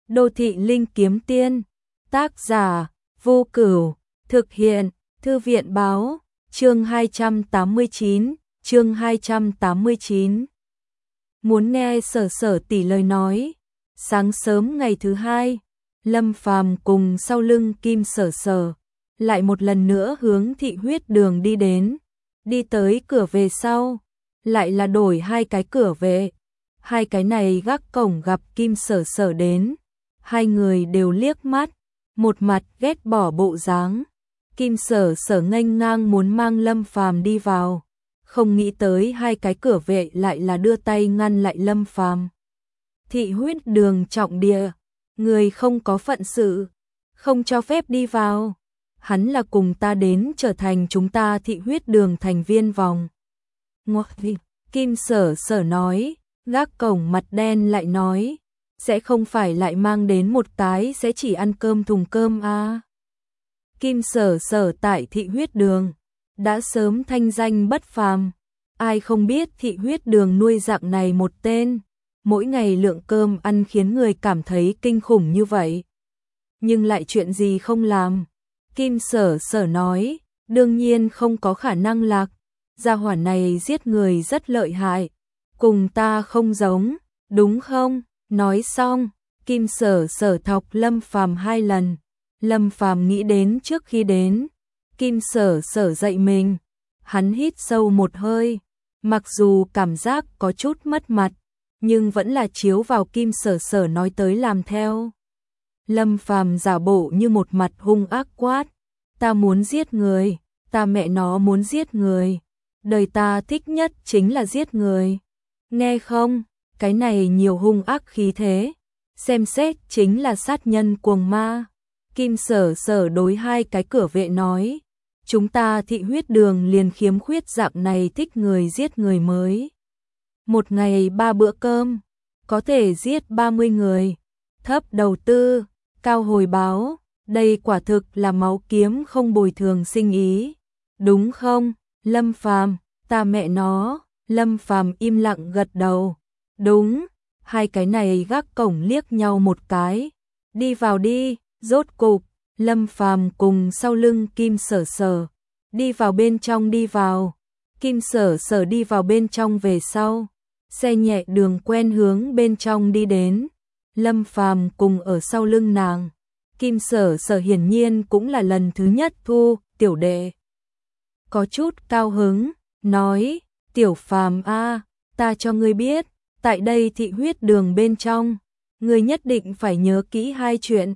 Đô thị linh kiếm tiên, tác giả, Vô Cửu, thực hiện, Thư viện báo, chương 289. Muốn nghe Sở Sở tỷ lời nói. Sáng sớm ngày thứ hai, Lâm Phàm cùng sau lưng Kim Sở Sở, lại một lần nữa hướng thị huyết đường đi đến. Đi tới cửa về sau, lại là đổi hai cái cửa về. Hai cái này gác cổng gặp Kim Sở Sở đến. Hai người đều liếc mắt, một mặt ghét bỏ bộ dáng. Kim Sở Sở nghênh ngang muốn mang Lâm Phàm đi vào, không nghĩ tới hai cái cửa vệ lại là đưa tay ngăn lại Lâm Phàm. Thị huyết đường trọng địa, người không có phận sự, không cho phép đi vào. Hắn là cùng ta đến trở thành chúng ta thị huyết đường thành viên vòng. Kim Sở Sở nói, gác cổng mặt đen lại nói, sẽ không phải lại mang đến một cái sẽ chỉ ăn cơm thùng cơm à. Kim Sở Sở tại thị huyết đường, đã sớm thanh danh bất phàm. Ai không biết thị huyết đường nuôi dạng này một tên, mỗi ngày lượng cơm ăn khiến người cảm thấy kinh khủng như vậy. Nhưng lại chuyện gì không làm. Kim Sở Sở nói, đương nhiên không có khả năng lạc. Gia hỏa này giết người rất lợi hại, cùng ta không giống, đúng không? Nói xong, Kim Sở Sở thọc Lâm Phàm 2 lần. Lâm Phàm nghĩ đến trước khi đến, Kim Sở Sở dạy mình. Hắn hít sâu một hơi, mặc dù cảm giác có chút mất mặt, nhưng vẫn là chiếu vào Kim Sở Sở nói tới làm theo. Lâm Phàm giả bộ như một mặt hung ác quát, ta muốn giết người, ta mẹ nó muốn giết người. Đời ta thích nhất chính là giết người. Nghe không, cái này nhiều hung ác khí thế, xem xét chính là sát nhân cuồng ma. Kim Sở Sở đối hai cái cửa vệ nói, chúng ta thị huyết đường liền khiếm khuyết dạng này thích người giết người mới. Một ngày 3 bữa cơm, có thể giết 30 người, thấp đầu tư, cao hồi báo, đây quả thực là máu kiếm không bồi thường sinh ý. Đúng không, Lâm Phàm, ta mẹ nó. Lâm Phàm im lặng gật đầu. Đúng, hai cái này gác cổng liếc nhau một cái. Đi vào đi, rốt cục, Lâm Phàm cùng sau lưng Kim Sở Sở. Đi vào bên trong đi vào. Kim Sở Sở đi vào bên trong về sau. Xe nhẹ đường quen hướng bên trong đi đến. Lâm Phàm cùng ở sau lưng nàng. Kim Sở Sở hiển nhiên cũng là lần thứ nhất thu, tiểu đệ. Có chút cao hứng, nói, tiểu Phàm a, ta cho ngươi biết, tại đây thị huyết đường bên trong, ngươi nhất định phải nhớ kỹ hai chuyện.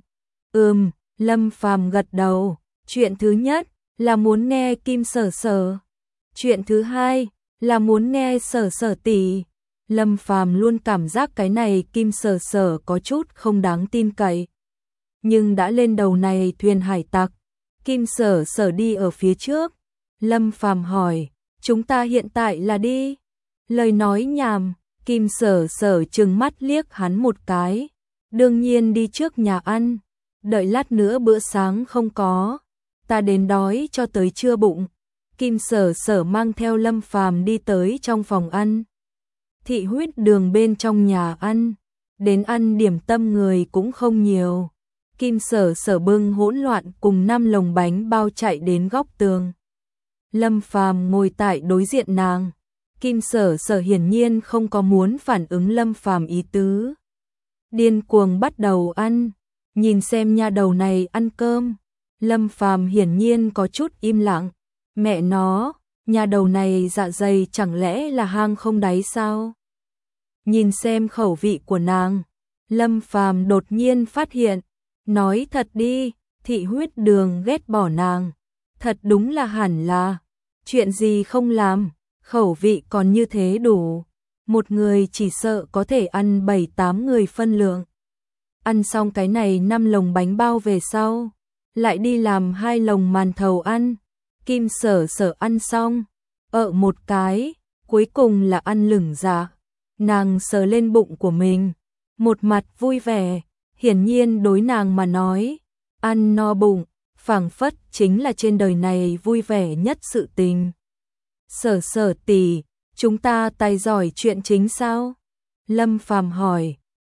Lâm Phàm gật đầu, chuyện thứ nhất là muốn nghe Kim Sở Sở. Chuyện thứ hai là muốn nghe Sở Sở tỷ. Lâm Phàm luôn cảm giác cái này Kim Sở Sở có chút không đáng tin cậy. Nhưng đã lên đầu này thuyền hải tặc, Kim Sở Sở đi ở phía trước. Lâm Phàm hỏi, chúng ta hiện tại là đi? Lời nói nhảm, Kim Sở Sở trừng mắt liếc hắn một cái. Đương nhiên đi trước nhà ăn, đợi lát nữa bữa sáng không có, ta đến đói cho tới trưa bụng. Kim Sở Sở mang theo Lâm Phàm đi tới trong phòng ăn. Thị huyết đường bên trong nhà ăn, đến ăn điểm tâm người cũng không nhiều. Kim Sở Sở bưng hỗn loạn cùng 5 lồng bánh bao chạy đến góc tường. Lâm Phàm ngồi tại đối diện nàng. Kim Sở Sở hiển nhiên không có muốn phản ứng Lâm Phàm ý tứ. Điên cuồng bắt đầu ăn, nhìn xem nha đầu này ăn cơm. Lâm Phàm hiển nhiên có chút im lặng. Mẹ nó, nha đầu này dạ dày chẳng lẽ là hang không đáy sao? Nhìn xem khẩu vị của nàng, Lâm Phàm đột nhiên phát hiện, nói thật đi, thị huyết đường ghét bỏ nàng. Thật đúng là hẳn là, chuyện gì không làm, khẩu vị còn như thế đủ. Một người chỉ sợ có thể ăn 7-8 người phân lượng. Ăn xong cái này 5 lồng bánh bao về sau, lại đi làm 2 lồng màn thầu ăn. Kim Sở Sở ăn xong, một cái, cuối cùng là ăn lửng dạ. Nàng sờ lên bụng của mình, một mặt vui vẻ, hiển nhiên đối nàng mà nói, ăn no bụng, phảng phất chính là trên đời này vui vẻ nhất sự tình. Sở Sở tỷ, chúng ta tài giỏi chuyện chính sao? Lâm Phàm hỏi.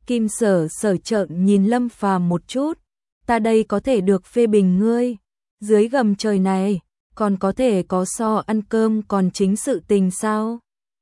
Kim Sở Sở trợn nhìn Lâm Phàm một chút, ta đây có thể được phê bình ngươi, dưới gầm trời này, còn có thể có so ăn cơm còn chính sự tình sao?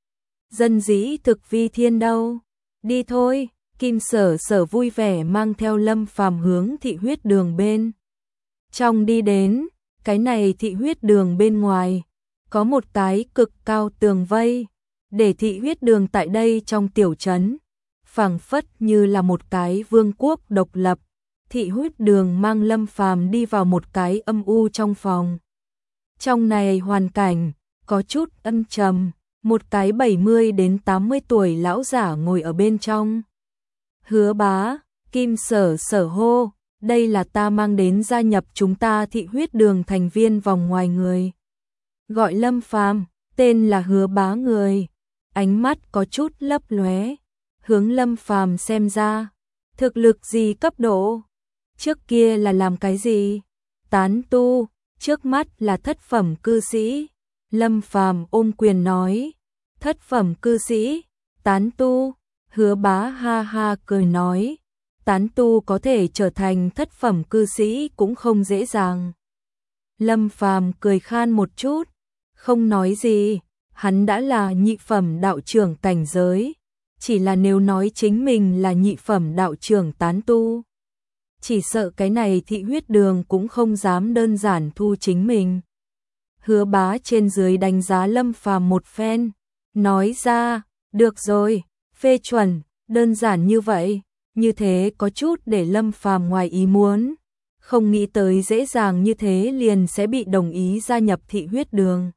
Dân dĩ thực vi thiên đâu, đi thôi. Kim Sở Sở vui vẻ mang theo Lâm Phàm hướng thị huyết đường bên trong đi đến, cái này thị huyết đường bên ngoài, có một cái cực cao tường vây, để thị huyết đường tại đây trong tiểu trấn, phảng phất như là một cái vương quốc độc lập. Thị huyết đường mang Lâm Phàm đi vào một cái âm u trong phòng. Trong này hoàn cảnh có chút âm trầm, một cái 70 đến 80 tuổi lão giả ngồi ở bên trong. Hứa bá, Kim Sở Sở hô, đây là ta mang đến gia nhập chúng ta thị huyết đường thành viên vòng ngoài người. Gọi Lâm Phàm, tên là Hứa bá người, ánh mắt có chút lấp lóe, hướng Lâm Phàm xem ra, thực lực gì cấp độ, trước kia là làm cái gì, tán tu, trước mắt là thất phẩm cư sĩ. Lâm Phàm ôm quyền nói, thất phẩm cư sĩ, tán tu. Hứa bá ha ha cười nói, tán tu có thể trở thành thất phẩm cư sĩ cũng không dễ dàng. Lâm Phàm cười khan một chút, không nói gì, hắn đã là nhị phẩm đạo trưởng cảnh giới, chỉ là nếu nói chính mình là nhị phẩm đạo trưởng tán tu, chỉ sợ cái này thị huyết đường cũng không dám đơn giản thu chính mình. Hứa bá trên dưới đánh giá Lâm Phàm một phen, nói ra, được rồi, phê chuẩn, đơn giản như vậy, như thế có chút để Lâm Phàm ngoài ý muốn, không nghĩ tới dễ dàng như thế liền sẽ bị đồng ý gia nhập thị huyết đường.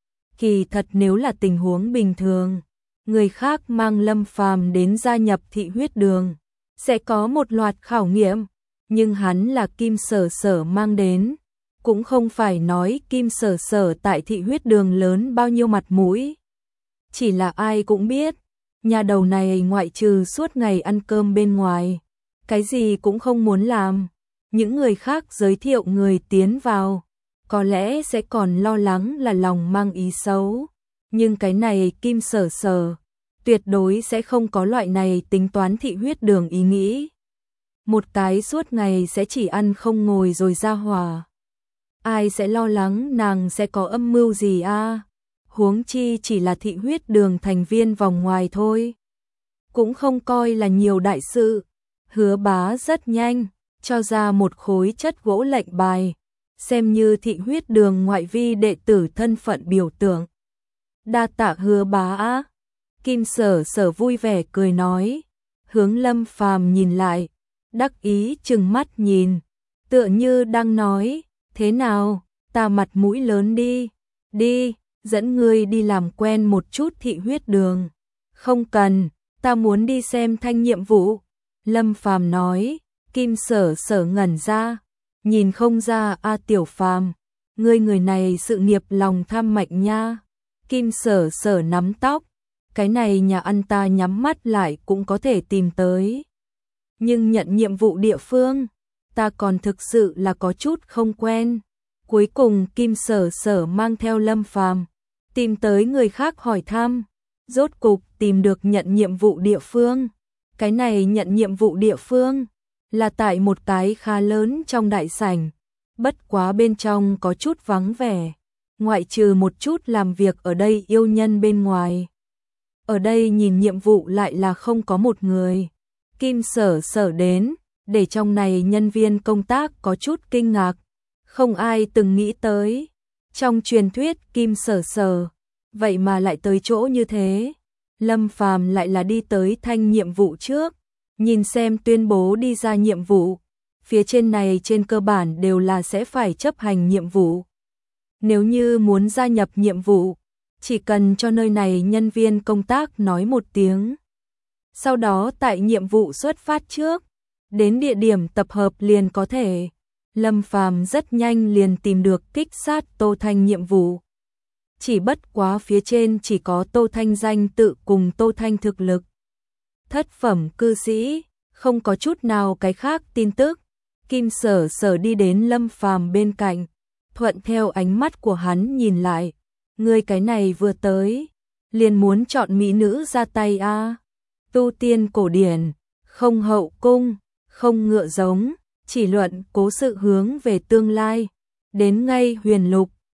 Kỳ thật nếu là tình huống bình thường, người khác mang Lâm Phàm đến gia nhập thị huyết đường, sẽ có một loạt khảo nghiệm, nhưng hắn là Kim Sở Sở mang đến, cũng không phải nói Kim Sở Sở tại thị huyết đường lớn bao nhiêu mặt mũi. Chỉ là ai cũng biết, nhà đầu này ngoại trừ suốt ngày ăn cơm bên ngoài, cái gì cũng không muốn làm. Những người khác giới thiệu người tiến vào, có lẽ sẽ còn lo lắng là lòng mang ý xấu. Nhưng cái này Kim Sở Sở, tuyệt đối sẽ không có loại này tính toán thị huyết đường ý nghĩ. Một cái suốt ngày sẽ chỉ ăn không ngồi rồi ra hỏa. Ai sẽ lo lắng nàng sẽ có âm mưu gì a? Huống chi chỉ là thị huyết đường thành viên vòng ngoài thôi. Cũng không coi là nhiều đại sự. Hứa bá rất nhanh, cho ra một khối chất gỗ lệnh bài, xem như thị huyết đường ngoại vi đệ tử thân phận biểu tượng. Đa tạ Hứa bá á. Kim Sở Sở vui vẻ cười nói, hướng Lâm Phàm nhìn lại, đắc ý trừng mắt nhìn, tựa như đang nói, thế nào, ta mặt mũi lớn đi, đi, dẫn ngươi đi làm quen một chút thị huyết đường. Không cần, ta muốn đi xem thanh nhiệm vụ. Lâm Phàm nói. Kim Sở Sở ngẩn ra, nhìn không ra a Tiểu Phàm, ngươi người này sự nghiệp lòng tham mạnh nha. Kim Sở Sở nắm tóc, cái này nhà ăn ta nhắm mắt lại cũng có thể tìm tới. Nhưng nhận nhiệm vụ địa phương, ta còn thực sự là có chút không quen. Cuối cùng Kim Sở Sở mang theo Lâm Phàm tìm tới người khác hỏi thăm, rốt cục tìm được nhận nhiệm vụ địa phương. Cái này nhận nhiệm vụ địa phương là tại một cái khá lớn trong đại sảnh, bất quá bên trong có chút vắng vẻ, ngoại trừ một chút làm việc ở đây yêu nhân bên ngoài. Ở đây nhìn nhiệm vụ lại là không có một người. Kim Sở Sở đến, để trong này nhân viên công tác có chút kinh ngạc, không ai từng nghĩ tới. Trong truyền thuyết Kim Sở Sở, vậy mà lại tới chỗ như thế. Lâm Phàm lại là đi tới thanh nhiệm vụ trước, nhìn xem tuyên bố đi ra nhiệm vụ, phía trên này trên cơ bản đều là sẽ phải chấp hành nhiệm vụ. Nếu như muốn gia nhập nhiệm vụ, chỉ cần cho nơi này nhân viên công tác nói một tiếng. Sau đó tại nhiệm vụ xuất phát trước, đến địa điểm tập hợp liền có thể. Lâm Phàm rất nhanh liền tìm được kích sát Tô Thanh nhiệm vụ. Chỉ bất quá phía trên chỉ có Tô Thanh danh tự cùng Tô Thanh thực lực. Thất phẩm cư sĩ, không có chút nào cái khác tin tức. Kim Sở Sở đi đến Lâm Phàm bên cạnh, thuận theo ánh mắt của hắn nhìn lại. Ngươi cái này vừa tới, liền muốn chọn mỹ nữ ra tay a? Tu tiên cổ điển, không hậu cung, không ngựa giống, chỉ luận cố sự hướng về tương lai. Đến ngay Huyền Lục,